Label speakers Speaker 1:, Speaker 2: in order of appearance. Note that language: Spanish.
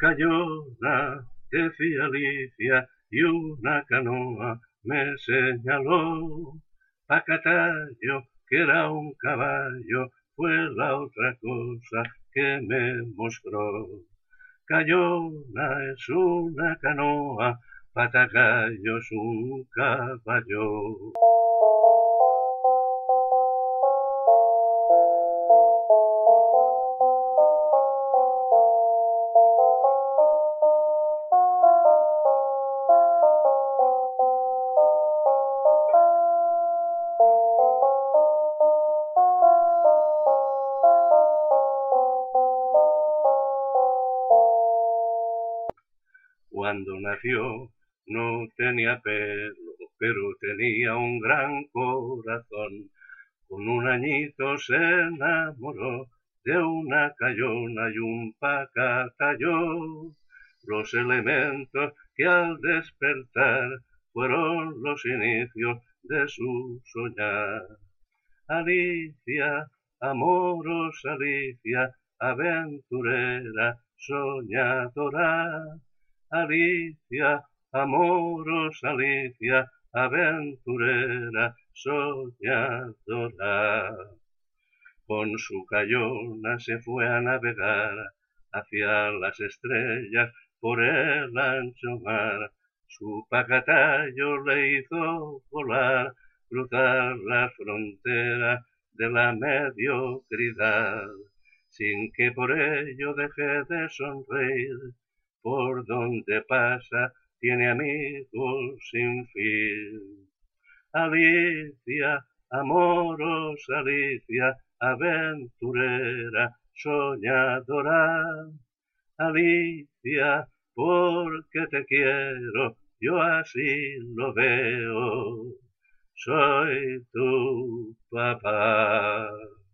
Speaker 1: Cayona, decía Alicia, y una canoa me señaló. Pacatayo, que era un caballo, fue la otra cosa que me mostró. Cayona es una canoa, Patagallo es un caballo. Cuando nació no tenía pelo, pero tenía un gran corazón. Con un añito se enamoró de una cayona y un pacatayo. Los elementos que al despertar fueron los inicios de su soñar. Alicia, amorosa Alicia, aventurera, soñadora. Alicia, amorosa Alicia, aventurera, soñadora. Con su cayona se fue a navegar hacia las estrellas por el ancho mar. Su pacatayo le hizo volar, cruzar las fronteras de la mediocridad, sin que por ello deje de sonreír. Por donde pasa tiene amigos sin fin. Alicia, amorosa Alicia, aventurera, soñadora. Alicia, porque te quiero, yo así lo veo. Soy tu papá.